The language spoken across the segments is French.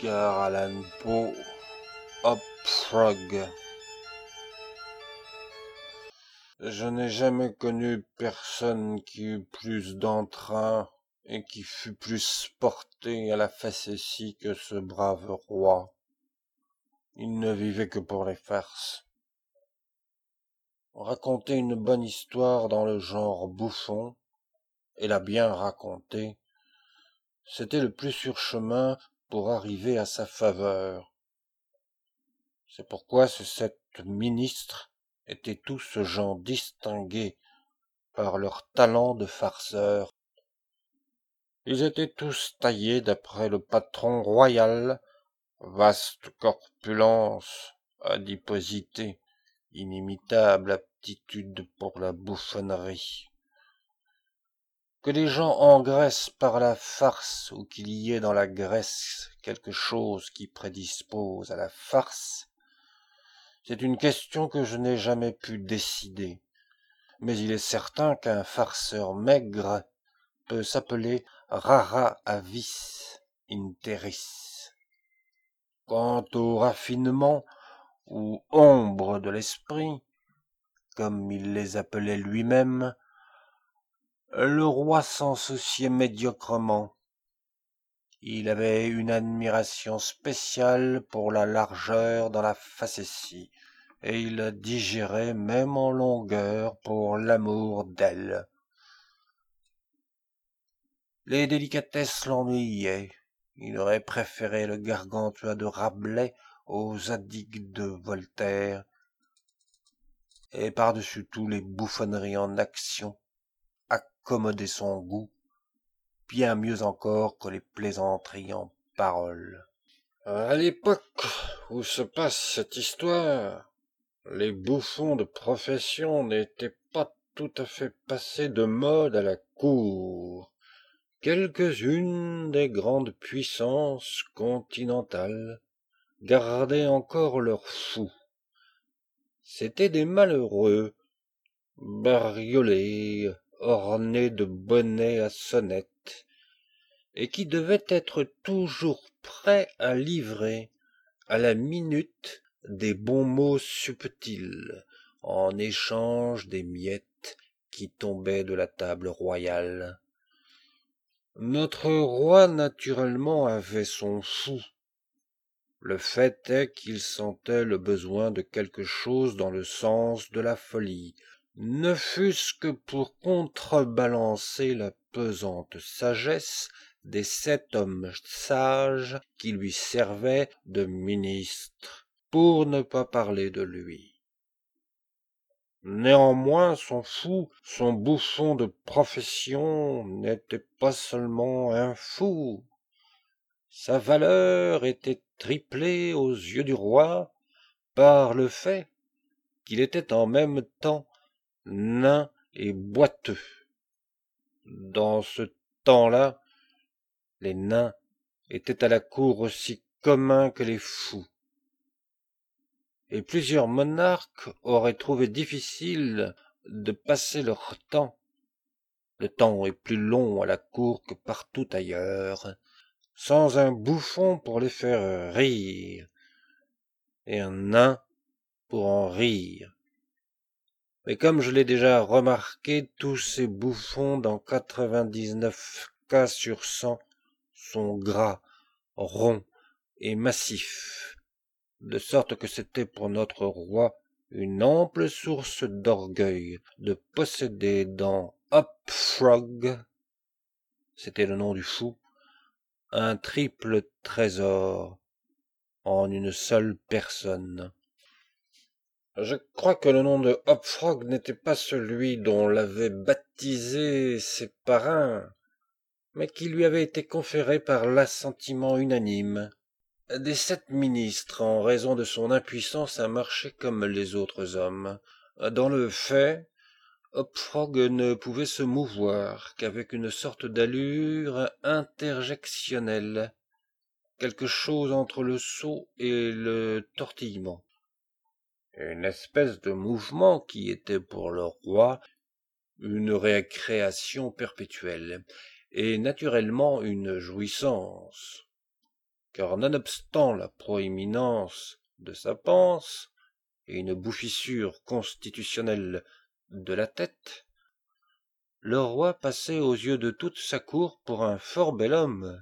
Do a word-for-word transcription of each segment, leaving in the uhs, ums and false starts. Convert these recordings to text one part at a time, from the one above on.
Edgar Allan Poe, Hop Frog. Je n'ai jamais connu personne qui eut plus d'entrain et qui fut plus porté à la facétie que ce brave roi. Il ne vivait que pour les farces. Raconter une bonne histoire dans le genre bouffon, et la bien raconter, c'était le plus sûr chemin pour arriver à sa faveur. C'est pourquoi ces sept ministres étaient tous gens distingués par leur talent de farceurs. Ils étaient tous taillés d'après le patron royal, vaste corpulence, adiposité, inimitable aptitude pour la bouffonnerie. Que les gens engraissent par la farce ou qu'il y ait dans la graisse quelque chose qui prédispose à la farce, c'est une question que je n'ai jamais pu décider. Mais il est certain qu'un farceur maigre peut s'appeler rara avis interis. Quant au raffinement ou ombre de l'esprit, comme il les appelait lui-même, le roi s'en souciait médiocrement. Il avait une admiration spéciale pour la largeur dans la facétie, et il digérait même en longueur pour l'amour d'elle. Les délicatesses l'ennuyaient. Il aurait préféré le Gargantua de Rabelais aux Zadig de Voltaire, et par-dessus tout les bouffonneries en action accommodaient son goût, bien mieux encore que les plaisanteries en paroles. À l'époque où se passe cette histoire, les bouffons de profession n'étaient pas tout à fait passés de mode à la cour. Quelques-unes des grandes puissances continentales gardaient encore leurs fous. C'étaient des malheureux, bariolés, ornés de bonnets à sonnettes, et qui devaient être toujours prêts à livrer, à la minute, des bons mots subtils, en échange des miettes qui tombaient de la table royale. Notre roi, naturellement, avait son fou. Le fait est qu'il sentait le besoin de quelque chose dans le sens de la folie, ne fût-ce que pour contrebalancer la pesante sagesse des sept hommes sages qui lui servaient de ministres, pour ne pas parler de lui. Néanmoins, son fou, son bouffon de profession, n'était pas seulement un fou. Sa valeur était triplée aux yeux du roi par le fait qu'il était en même temps nain et boiteux. Dans ce temps-là, les nains étaient à la cour aussi communs que les fous. Et plusieurs monarques auraient trouvé difficile de passer leur temps. Le temps est plus long à la cour que partout ailleurs, sans un bouffon pour les faire rire, et un nain pour en rire. Mais comme je l'ai déjà remarqué, tous ces bouffons dans quatre-vingt-dix-neuf cas sur cent sont gras, ronds et massifs, de sorte que c'était pour notre roi une ample source d'orgueil de posséder dans Hop Frog, c'était le nom du fou, un triple trésor en une seule personne. Je crois que le nom de Hop Frog n'était pas celui dont l'avaient baptisé ses parrains, mais qui lui avait été conféré par l'assentiment unanime des sept ministres en raison de son impuissance à marcher comme les autres hommes. Dans le fait, Hop Frog ne pouvait se mouvoir qu'avec une sorte d'allure interjectionnelle, quelque chose entre le saut et le tortillement. Une espèce de mouvement qui était pour le roi une récréation perpétuelle, et naturellement une jouissance. car nonobstant la proéminence de sa panse et une bouffissure constitutionnelle de la tête, le roi passait aux yeux de toute sa cour pour un fort bel homme.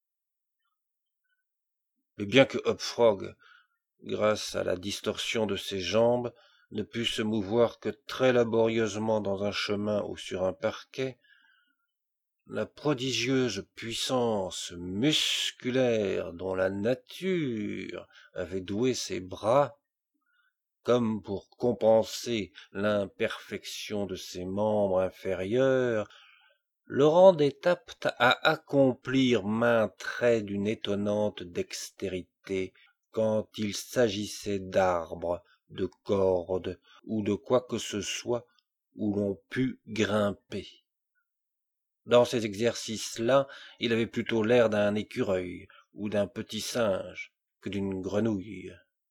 Mais bien que Hop-Frog, grâce à la distorsion de ses jambes, ne pût se mouvoir que très laborieusement dans un chemin ou sur un parquet, la prodigieuse puissance musculaire dont la nature avait doué ses bras, comme pour compenser l'imperfection de ses membres inférieurs, le rendait apte à accomplir maints traits d'une étonnante dextérité quand il s'agissait d'arbres, de cordes ou de quoi que ce soit où l'on pût grimper. Dans ces exercices-là, il avait plutôt l'air d'un écureuil ou d'un petit singe que d'une grenouille.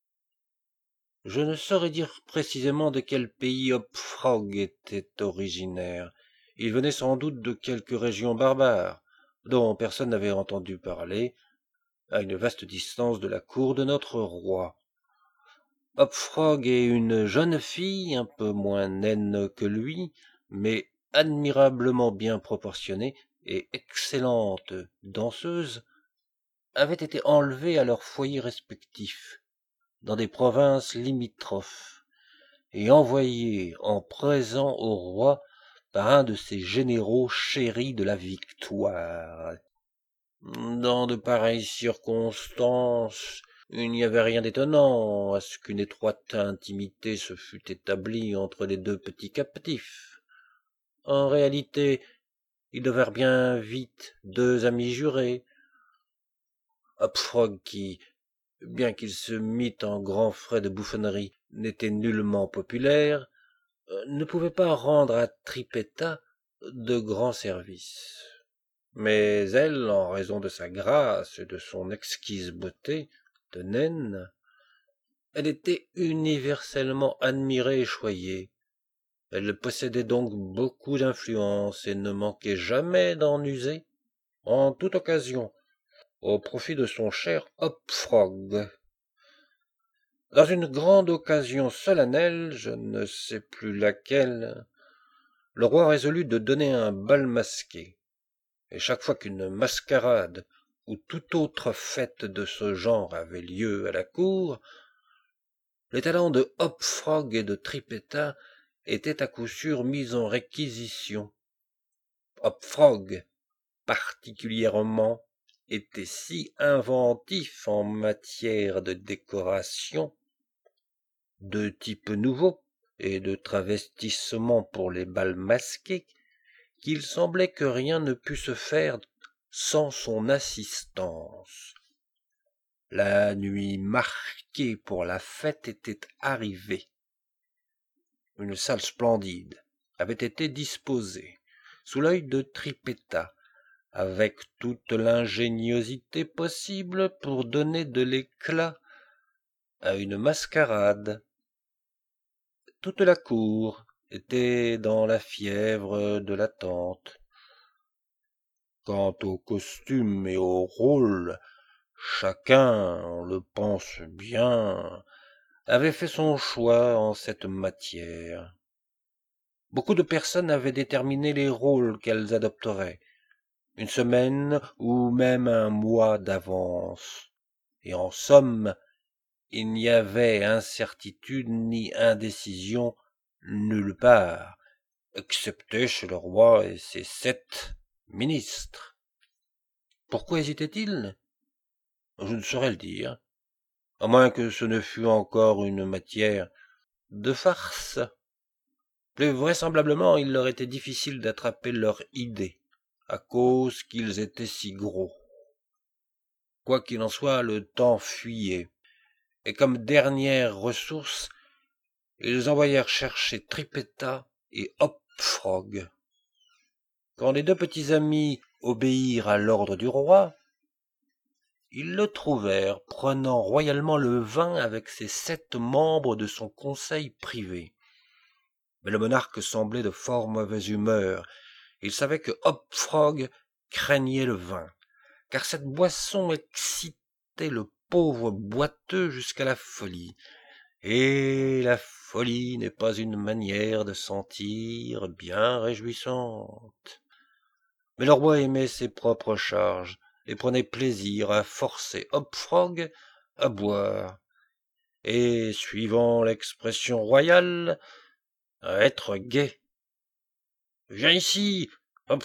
Je ne saurais dire précisément de quel pays Hop-Frog était originaire. Il venait sans doute de quelque région barbare, dont personne n'avait entendu parler, à une vaste distance de la cour de notre roi. Hop-Frog et une jeune fille, un peu moins naine que lui, mais admirablement bien proportionnée et excellente danseuse, avaient été enlevés à leurs foyers respectifs, dans des provinces limitrophes, et envoyés en présent au roi par un de ces généraux chéris de la victoire. Dans de pareilles circonstances, il n'y avait rien d'étonnant à ce qu'une étroite intimité se fût établie entre les deux petits captifs. En réalité, ils devinrent bien vite deux amis jurés. Hop-Frog qui, bien qu'il se mît en grands frais de bouffonnerie, n'était nullement populaire, ne pouvait pas rendre à Trippetta de grands services. Mais elle, en raison de sa grâce et de son exquise beauté de naine, elle était universellement admirée et choyée. Elle possédait donc beaucoup d'influence et ne manquait jamais d'en user, en toute occasion, au profit de son cher Hop-Frog. Dans une grande occasion solennelle, je ne sais plus laquelle, le roi résolut de donner un bal masqué, et chaque fois qu'une mascarade ou toute autre fête de ce genre avait lieu à la cour, les talents de Hop-Frog et de Trippetta étaient à coup sûr mis en réquisition. Hop-Frog, particulièrement, était si inventif en matière de décoration, de type nouveau et de travestissement pour les bals masqués, qu'il semblait que rien ne pût se faire sans son assistance. La nuit marquée pour la fête était arrivée. Une salle splendide avait été disposée, sous l'œil de Trippetta, avec toute l'ingéniosité possible pour donner de l'éclat à une mascarade. Toute la cour était dans la fièvre de l'attente. Quant aux costumes et aux rôles, chacun, on le pense bien, avait fait son choix en cette matière. Beaucoup de personnes avaient déterminé les rôles qu'elles adopteraient, une semaine ou même un mois d'avance, et en somme, il n'y avait incertitude ni indécision nulle part, excepté chez le roi et ses sept ministres. Pourquoi hésitait-il? Je ne saurais le dire, à moins que ce ne fût encore une matière de farce. Plus vraisemblablement, il leur était difficile d'attraper leur idée, à cause qu'ils étaient si gros. Quoi qu'il en soit, le temps fuyait, et comme dernière ressource, ils envoyèrent chercher Trippetta et Hop-Frog. Quand les deux petits amis obéirent à l'ordre du roi, ils le trouvèrent prenant royalement le vin avec ses sept membres de son conseil privé. Mais le monarque semblait de fort mauvaise humeur. Il savait que Hop-Frog craignait le vin, car cette boisson excitait exaltait le pauvre boiteux jusqu'à la folie. Et la folie n'est pas une manière de sentir bien réjouissante. Mais le roi aimait ses propres charges et prenait plaisir à forcer Hop-Frog à boire, et, suivant l'expression royale, à être gai. « Viens ici, Hop-Frog !»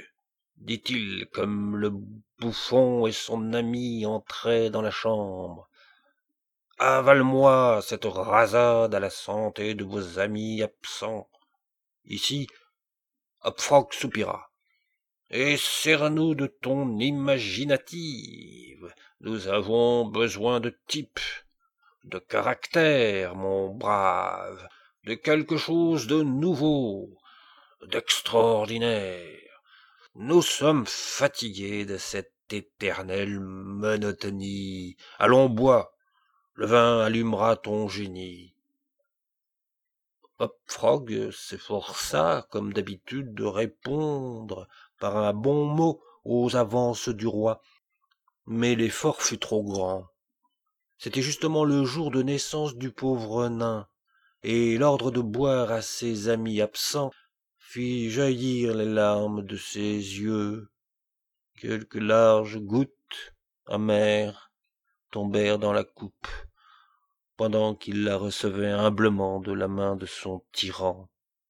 dit-il, comme le bouffon et son ami entraient dans la chambre. « Avale-moi cette rasade à la santé de vos amis absents. » Ici, Hop-Frog soupira. « Et sers-nous de ton imaginative. Nous avons besoin de type, de caractère, mon brave, de quelque chose de nouveau, d'extraordinaire. Nous sommes fatigués de cette éternelle monotonie. Allons, bois, le vin allumera ton génie. » Hop-Frog s'efforça, comme d'habitude, de répondre par un bon mot aux avances du roi, mais l'effort fut trop grand. C'était justement le jour de naissance du pauvre nain, et l'ordre de boire à ses amis absents fit jaillir les larmes de ses yeux. Quelques larges gouttes amères tombèrent dans la coupe, pendant qu'il la recevait humblement de la main de son tyran.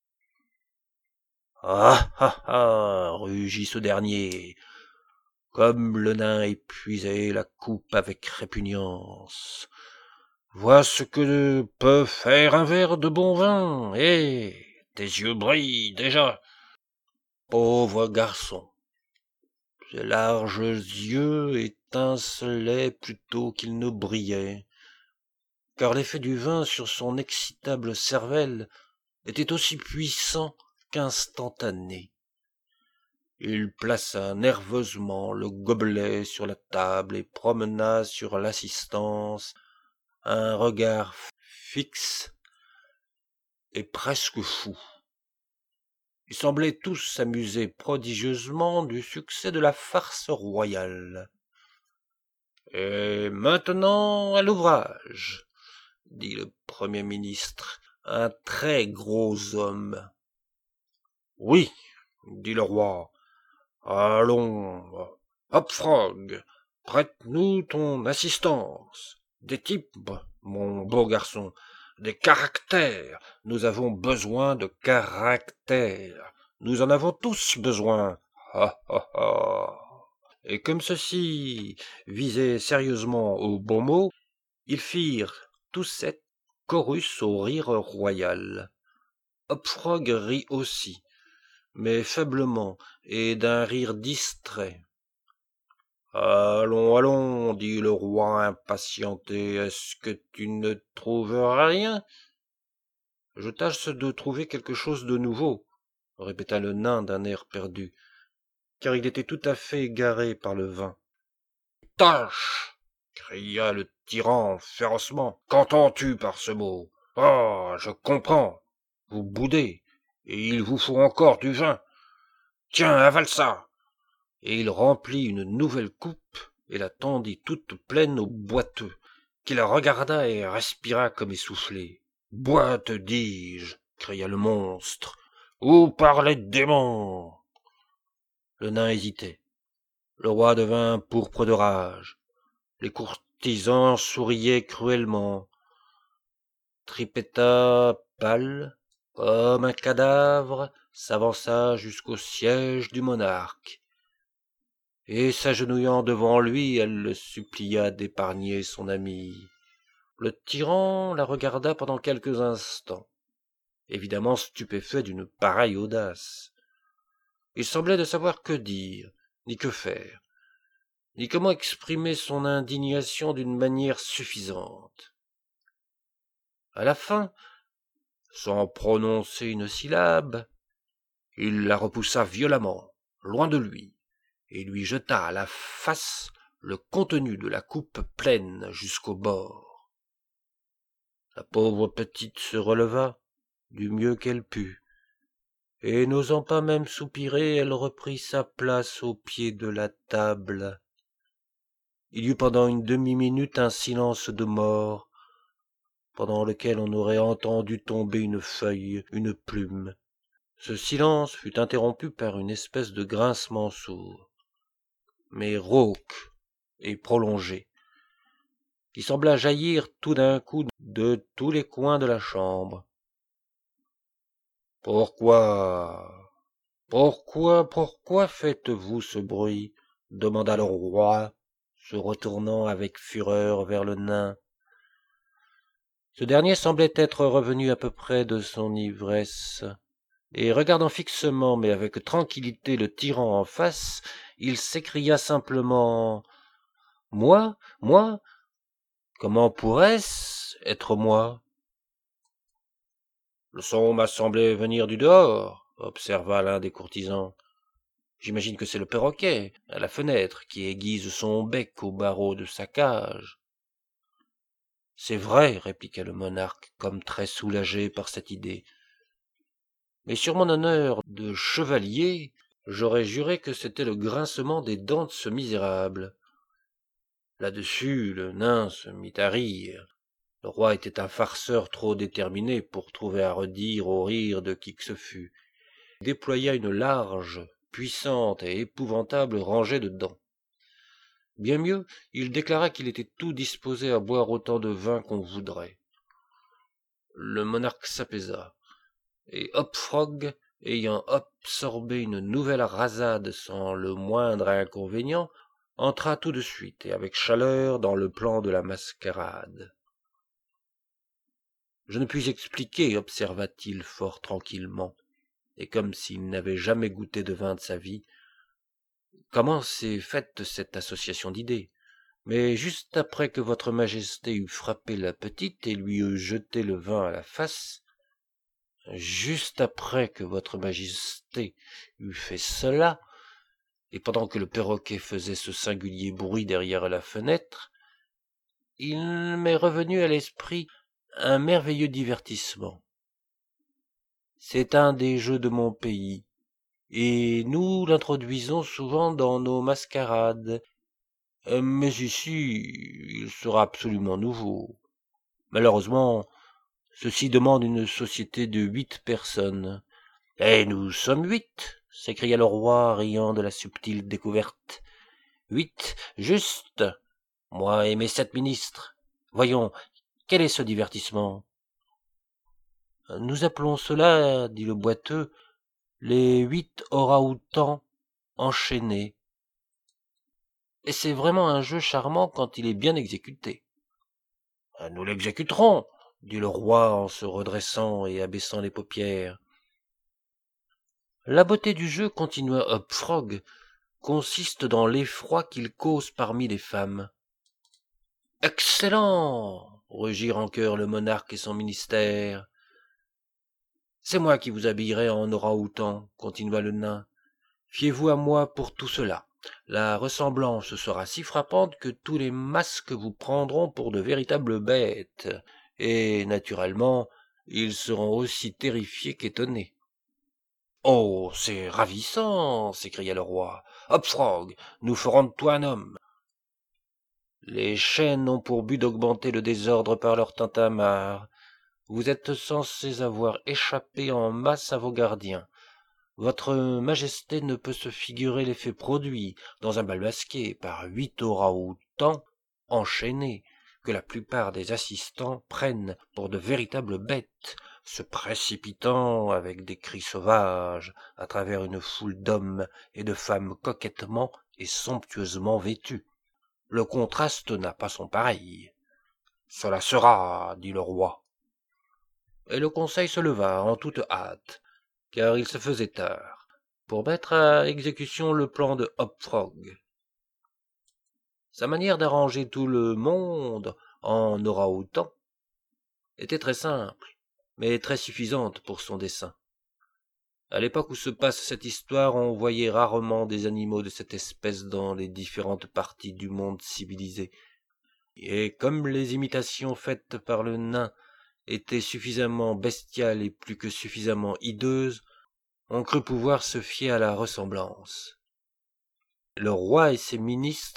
« Ah ah ah !» rugit ce dernier, comme le nain épuisait la coupe avec répugnance. « Vois ce que peut faire un verre de bon vin. Eh, tes yeux brillent déjà. Pauvre garçon !» Ses larges yeux étincelaient plutôt qu'ils ne brillaient, car l'effet du vin sur son excitable cervelle était aussi puissant qu'instantané. Il plaça nerveusement le gobelet sur la table et promena sur l'assistance un regard fixe et presque fou. Ils semblaient tous s'amuser prodigieusement du succès de la farce royale. « Et maintenant à l'ouvrage !» dit le Premier ministre, un très gros homme. « Oui, » dit le roi. « Allons, Hop-Frog, prête-nous ton assistance. Des types, mon beau garçon, des caractères. Nous avons besoin de caractères. Nous en avons tous besoin. Ha ha ha !» Et comme ceux-ci visaient sérieusement au bon mot, ils firent tous sept chorus au rire royal. Hop-Frog rit aussi, mais faiblement et d'un rire distrait. « Allons, allons, » dit le roi impatienté, « est-ce que tu ne trouves rien ?»« Je tâche de trouver quelque chose de nouveau, » répéta le nain d'un air perdu, car il était tout à fait égaré par le vin. « Tâche !» cria le tyran férocement. « Qu'entends-tu par ce mot ? Ah, je comprends. Vous boudez, et il vous faut encore du vin. Tiens, avale ça !» Et il remplit une nouvelle coupe et la tendit toute pleine au boiteux, qui la regarda et respira comme essoufflé. « Bois, te dis-je » cria le monstre. « Où part les démons ?» Le nain hésitait. Le roi devint pourpre de rage. Les courtisans souriaient cruellement. Trippetta, pâle, comme un cadavre, s'avança jusqu'au siège du monarque. Et s'agenouillant devant lui, elle le supplia d'épargner son ami. Le tyran la regarda pendant quelques instants, évidemment stupéfait d'une pareille audace. Il semblait ne savoir que dire, ni que faire, ni comment exprimer son indignation d'une manière suffisante. À la fin, sans prononcer une syllabe, il la repoussa violemment, loin de lui, et lui jeta à la face le contenu de la coupe pleine jusqu'au bord. La pauvre petite se releva du mieux qu'elle put, et n'osant pas même soupirer, elle reprit sa place au pied de la table. Il y eut pendant une demi-minute un silence de mort, pendant lequel on aurait entendu tomber une feuille, une plume. Ce silence fut interrompu par une espèce de grincement sourd, mais rauque et prolongé, qui sembla jaillir tout d'un coup de tous les coins de la chambre. « Pourquoi, pourquoi, pourquoi faites-vous ce bruit ?» demanda le roi, se retournant avec fureur vers le nain. Ce dernier semblait être revenu à peu près de son ivresse, et regardant fixement mais avec tranquillité le tyran en face, il s'écria simplement « Moi, moi, comment pourrait-ce être moi ?» « Le son m'a semblé venir du dehors, » observa l'un des courtisans. « J'imagine que c'est le perroquet, à la fenêtre, qui aiguise son bec au barreau de sa cage. » « C'est vrai, » répliqua le monarque, comme très soulagé par cette idée. « Mais sur mon honneur de chevalier, j'aurais juré que c'était le grincement des dents de ce misérable. » Là-dessus, le nain se mit à rire. Le roi était un farceur trop déterminé pour trouver à redire au rire de qui que ce fût. Il déploya une large, puissante et épouvantable rangée de dents. Bien mieux, il déclara qu'il était tout disposé à boire autant de vin qu'on voudrait. Le monarque s'apaisa, et Hop-Frog, ayant absorbé une nouvelle rasade sans le moindre inconvénient, entra tout de suite et avec chaleur dans le plan de la mascarade. « Je ne puis expliquer, observa-t-il fort tranquillement, et comme s'il n'avait jamais goûté de vin de sa vie, comment s'est faite cette association d'idées. Mais juste après que votre majesté eut frappé la petite et lui eut jeté le vin à la face, juste après que votre majesté eut fait cela, et pendant que le perroquet faisait ce singulier bruit derrière la fenêtre, il m'est revenu à l'esprit un merveilleux divertissement. C'est un des jeux de mon pays, et nous l'introduisons souvent dans nos mascarades. Euh, mais ici, il sera absolument nouveau. Malheureusement, ceci demande une société de huit personnes. « Et nous sommes huit !» s'écria le roi, riant de la subtile découverte. « Huit, juste, moi et mes sept ministres. Voyons, quel est ce divertissement ?»« Nous appelons cela, dit le boiteux, les huit orang-outans enchaînés. Et c'est vraiment un jeu charmant quand il est bien exécuté. »« Nous l'exécuterons, » dit le roi en se redressant et abaissant les paupières. « La beauté du jeu, continua Hop-Frog, consiste dans l'effroi qu'il cause parmi les femmes. »« Excellent !» rugirent en chœur le monarque et son ministère. « C'est moi qui vous habillerai en orang-outan, continua le nain. Fiez-vous à moi pour tout cela. La ressemblance sera si frappante que tous les masques vous prendront pour de véritables bêtes, et, naturellement, ils seront aussi terrifiés qu'étonnés. »« Oh, c'est ravissant !» s'écria le roi. « Hop-Frog, nous ferons de toi un homme. » Les chaînes ont pour but d'augmenter le désordre par leur tintamarre. Vous êtes censés avoir échappé en masse à vos gardiens. Votre majesté ne peut se figurer l'effet produit dans un bal masqué par huit orang-outans enchaînés, que la plupart des assistants prennent pour de véritables bêtes, se précipitant avec des cris sauvages à travers une foule d'hommes et de femmes coquettement et somptueusement vêtus. Le contraste n'a pas son pareil. « Cela sera, dit le roi. » Et le conseil se leva en toute hâte, car il se faisait tard, pour mettre à exécution le plan de Hop-Frog. Sa manière d'arranger tout le monde en orang-outan était très simple, mais très suffisante pour son dessein. À l'époque où se passe cette histoire, on voyait rarement des animaux de cette espèce dans les différentes parties du monde civilisé. Et comme les imitations faites par le nain étaient suffisamment bestiales et plus que suffisamment hideuses, on crut pouvoir se fier à la ressemblance. Le roi et ses ministres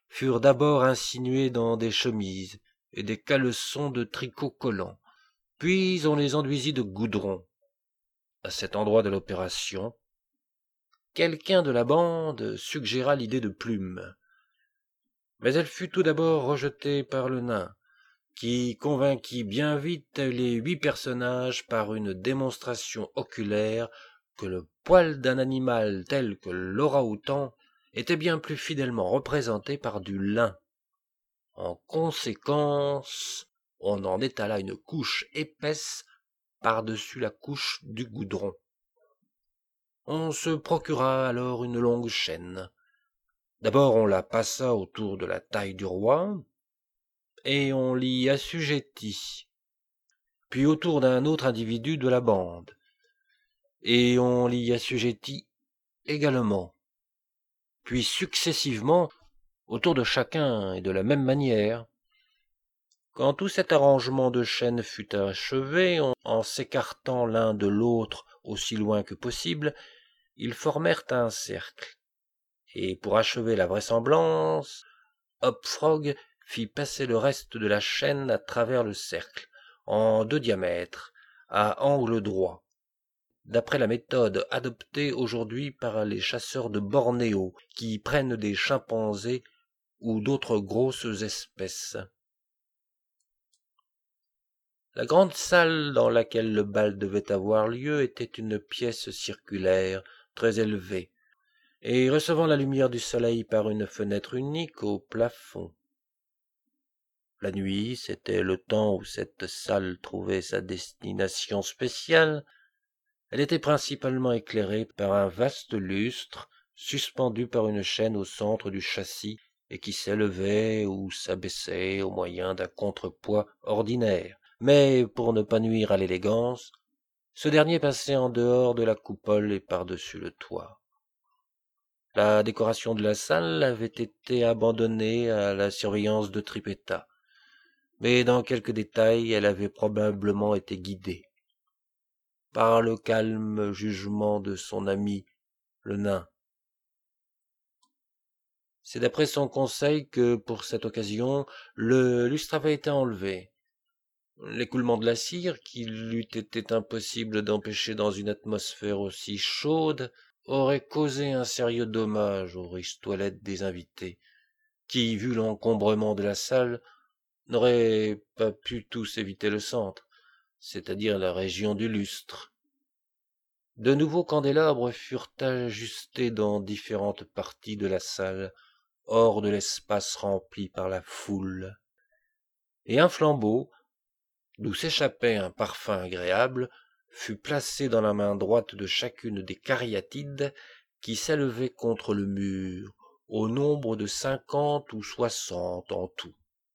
furent d'abord insinués dans des chemises et des caleçons de tricot collant, puis on les enduisit de goudron. À cet endroit de l'opération, quelqu'un de la bande suggéra l'idée de plumes, mais elle fut tout d'abord rejetée par le nain, qui convainquit bien vite les huit personnages par une démonstration oculaire que le poil d'un animal tel que l'orang-outan était bien plus fidèlement représenté par du lin. En conséquence, on en étala une couche épaisse par-dessus la couche du goudron. On se procura alors une longue chaîne. D'abord on la passa autour de la taille du roi, et on l'y assujettit, puis autour d'un autre individu de la bande, et on l'y assujettit également, puis successivement autour de chacun et de la même manière. Quand tout cet arrangement de chaînes fut achevé, on, en s'écartant l'un de l'autre aussi loin que possible, ils formèrent un cercle, et pour achever la vraisemblance, Hop-Frog fit passer le reste de la chaîne à travers le cercle, en deux diamètres, à angle droit, d'après la méthode adoptée aujourd'hui par les chasseurs de Bornéo, qui prennent des chimpanzés ou d'autres grosses espèces. La grande salle dans laquelle le bal devait avoir lieu était une pièce circulaire, très élevée, et recevant la lumière du soleil par une fenêtre unique au plafond. La nuit, c'était le temps où cette salle trouvait sa destination spéciale. Elle était principalement éclairée par un vaste lustre suspendu par une chaîne au centre du châssis et qui s'élevait ou s'abaissait au moyen d'un contrepoids ordinaire. Mais pour ne pas nuire à l'élégance, ce dernier passait en dehors de la coupole et par-dessus le toit. La décoration de la salle avait été abandonnée à la surveillance de Trippetta, mais dans quelques détails elle avait probablement été guidée par le calme jugement de son ami le nain. C'est d'après son conseil que, pour cette occasion, le lustre avait été enlevé. L'écoulement de la cire, qu'il eût été impossible d'empêcher dans une atmosphère aussi chaude, aurait causé un sérieux dommage aux riches toilettes des invités, qui, vu l'encombrement de la salle, n'auraient pas pu tous éviter le centre, c'est-à-dire la région du lustre. De nouveaux candélabres furent ajustés dans différentes parties de la salle, hors de l'espace rempli par la foule, et un flambeau, d'où s'échappait un parfum agréable, fut placé dans la main droite de chacune des cariatides qui s'élevaient contre le mur, au nombre de cinquante ou soixante en tout.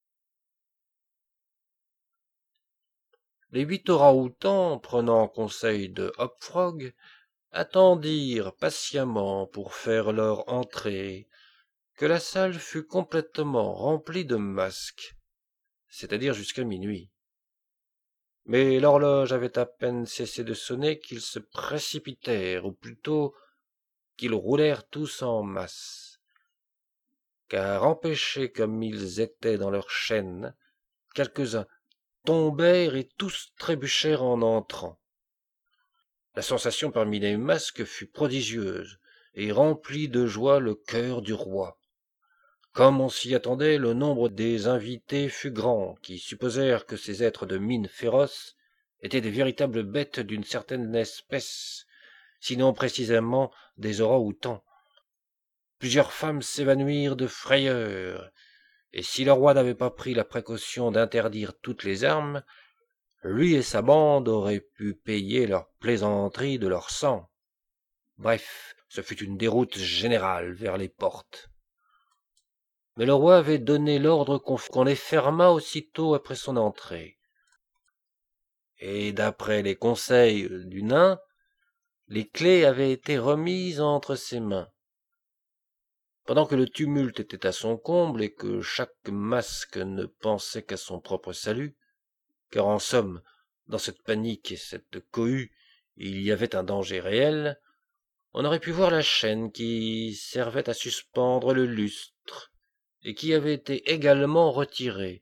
Les huit orang-outans, prenant conseil de Hop-Frog, attendirent patiemment pour faire leur entrée, que la salle fut complètement remplie de masques, c'est-à-dire jusqu'à minuit. Mais l'horloge avait à peine cessé de sonner qu'ils se précipitèrent, ou plutôt qu'ils roulèrent tous en masse, car empêchés comme ils étaient dans leur chaîne, quelques-uns tombèrent et tous trébuchèrent en entrant. La sensation parmi les masques fut prodigieuse et remplit de joie le cœur du roi. Comme on s'y attendait, le nombre des invités fut grand, qui supposèrent que ces êtres de mine féroce étaient des véritables bêtes d'une certaine espèce, sinon précisément des orang-outans. Plusieurs femmes s'évanouirent de frayeur, et si le roi n'avait pas pris la précaution d'interdire toutes les armes, lui et sa bande auraient pu payer leurs plaisanteries de leur sang. Bref, ce fut une déroute générale vers les portes. Mais le roi avait donné l'ordre qu'on, qu'on les fermât aussitôt après son entrée. Et d'après les conseils du nain, les clés avaient été remises entre ses mains. Pendant que le tumulte était à son comble et que chaque masque ne pensait qu'à son propre salut, car en somme, dans cette panique et cette cohue, il y avait un danger réel, on aurait pu voir la chaîne qui servait à suspendre le lustre, et qui avait été également retiré.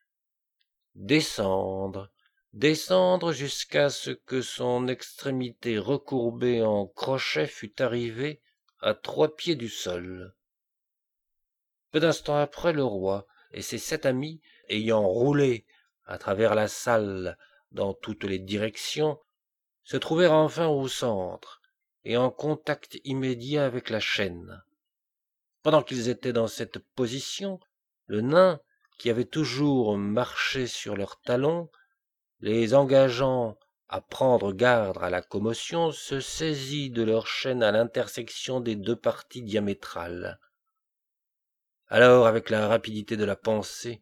Descendre, descendre jusqu'à ce que son extrémité recourbée en crochet fût arrivée à trois pieds du sol. Peu d'instants après, le roi et ses sept amis, ayant roulé à travers la salle dans toutes les directions, se trouvèrent enfin au centre et en contact immédiat avec la chaîne. Pendant qu'ils étaient dans cette position, le nain, qui avait toujours marché sur leurs talons, les engageant à prendre garde à la commotion, se saisit de leur chaîne à l'intersection des deux parties diamétrales. Alors, avec la rapidité de la pensée,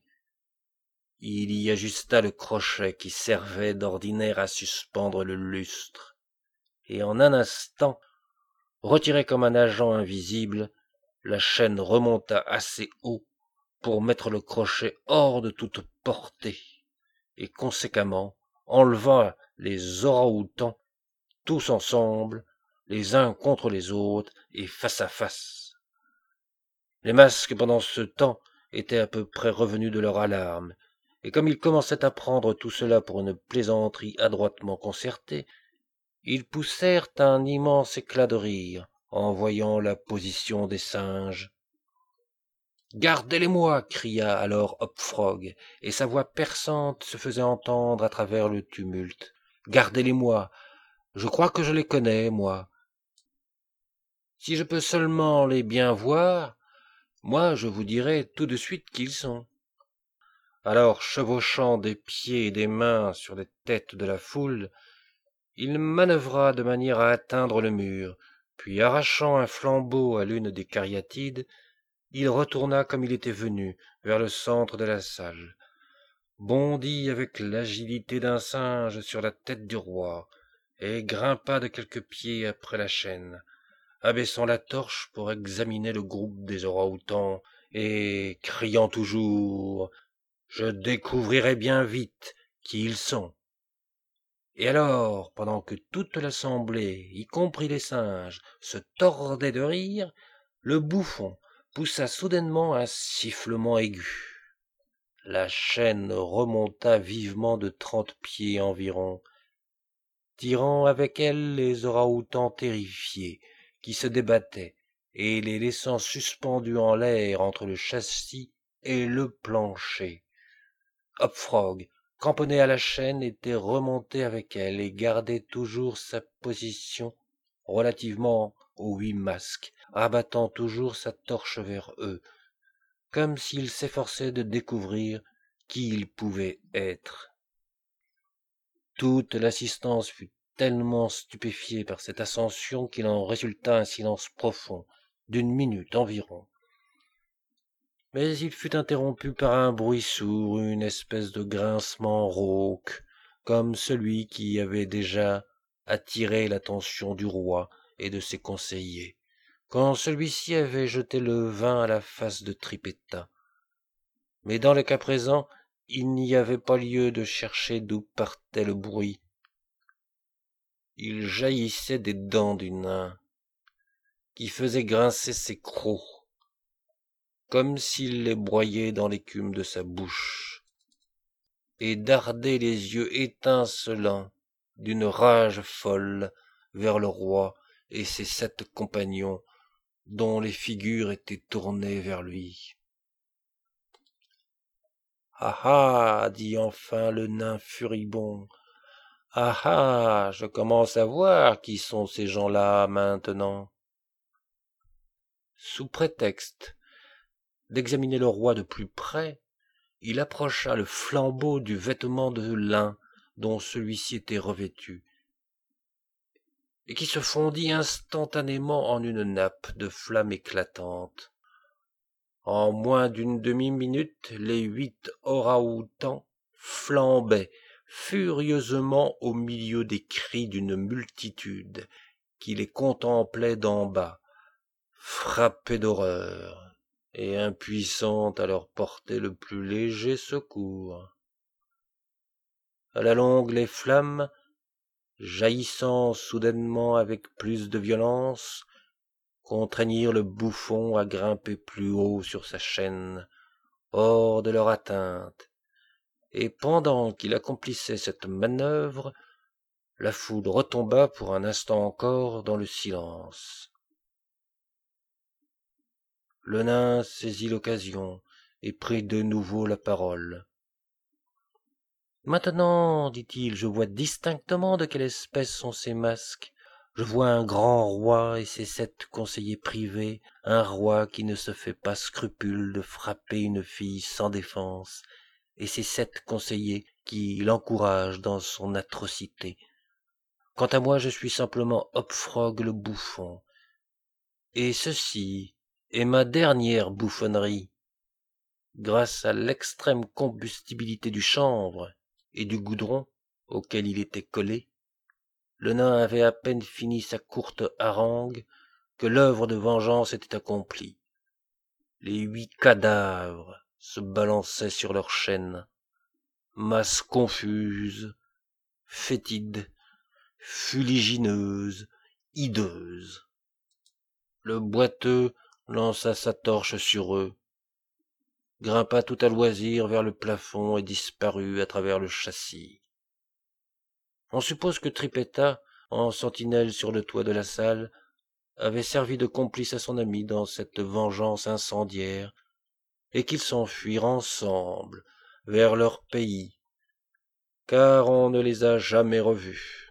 il y ajusta le crochet qui servait d'ordinaire à suspendre le lustre, et en un instant, retiré comme un agent invisible, la chaîne remonta assez haut pour mettre le crochet hors de toute portée, et conséquemment enleva les orang-outans tous ensemble, les uns contre les autres et face à face. Les masques, pendant ce temps, étaient à peu près revenus de leur alarme, et comme ils commençaient à prendre tout cela pour une plaisanterie adroitement concertée, ils poussèrent un immense éclat de rire en voyant la position des singes. « Gardez-les-moi » cria alors Hop-Frog, et sa voix perçante se faisait entendre à travers le tumulte. « Gardez-les-moi, je crois que je les connais, moi. Si je peux seulement les bien voir, moi je vous dirai tout de suite qui ils sont. » Alors, chevauchant des pieds et des mains sur les têtes de la foule, il manœuvra de manière à atteindre le mur, puis arrachant un flambeau à l'une des cariatides, il retourna comme il était venu, vers le centre de la salle, bondit avec l'agilité d'un singe sur la tête du roi, et grimpa de quelques pieds après la chaîne, abaissant la torche pour examiner le groupe des orang-outans, et criant toujours « Je découvrirai bien vite qui ils sont !» Et alors, pendant que toute l'assemblée, y compris les singes, se tordait de rire, le bouffon poussa soudainement un sifflement aigu. La chaîne remonta vivement de trente pieds environ, tirant avec elle les orang-outans terrifiés, qui se débattaient, et les laissant suspendus en l'air entre le châssis et le plancher. Hop-Frog, cramponné à la chaîne, était remonté avec elle et gardait toujours sa position relativement aux huit masques, abattant toujours sa torche vers eux, comme s'il s'efforçait de découvrir qui ils pouvaient être. Toute l'assistance fut tellement stupéfiée par cette ascension qu'il en résulta un silence profond, d'une minute environ. Mais il fut interrompu par un bruit sourd, une espèce de grincement rauque, comme celui qui avait déjà attiré l'attention du roi et de ses conseillers, quand celui-ci avait jeté le vin à la face de Trippetta. Mais dans le cas présent, il n'y avait pas lieu de chercher d'où partait le bruit. Il jaillissait des dents du nain, qui faisait grincer ses crocs, comme s'il les broyait dans l'écume de sa bouche, et dardait les yeux étincelants d'une rage folle vers le roi et ses sept compagnons, dont les figures étaient tournées vers lui. « Ah ah » dit enfin le nain furibond, « ah ah, je commence à voir qui sont ces gens-là maintenant. » Sous prétexte d'examiner le roi de plus près, il approcha le flambeau du vêtement de lin dont celui-ci était revêtu, et qui se fondit instantanément en une nappe de flamme éclatante. En moins d'une demi-minute, les huit orang-outans flambaient furieusement au milieu des cris d'une multitude qui les contemplait d'en bas, frappée d'horreur et impuissante à leur porter le plus léger secours. À la longue, les flammes, jaillissant soudainement avec plus de violence, contraignirent le bouffon à grimper plus haut sur sa chaîne, hors de leur atteinte, et pendant qu'il accomplissait cette manœuvre, la foule retomba pour un instant encore dans le silence. Le nain saisit l'occasion et prit de nouveau la parole. « Maintenant, dit-il, je vois distinctement de quelle espèce sont ces masques. Je vois un grand roi et ses sept conseillers privés, un roi qui ne se fait pas scrupule de frapper une fille sans défense, et ses sept conseillers qui l'encouragent dans son atrocité. Quant à moi, je suis simplement Hopfrog le bouffon. Et ceci est ma dernière bouffonnerie. Grâce à l'extrême combustibilité du chanvre et du goudron auquel il était collé, le nain avait à peine fini sa courte harangue que l'œuvre de vengeance était accomplie. Les huit cadavres se balançaient sur leurs chaînes, masse confuse, fétide, fuligineuse, hideuse. Le boiteux lança sa torche sur eux, grimpa tout à loisir vers le plafond et disparut à travers le châssis. On suppose que Trippetta, en sentinelle sur le toit de la salle, avait servi de complice à son ami dans cette vengeance incendiaire, et qu'ils s'enfuirent ensemble vers leur pays, car on ne les a jamais revus.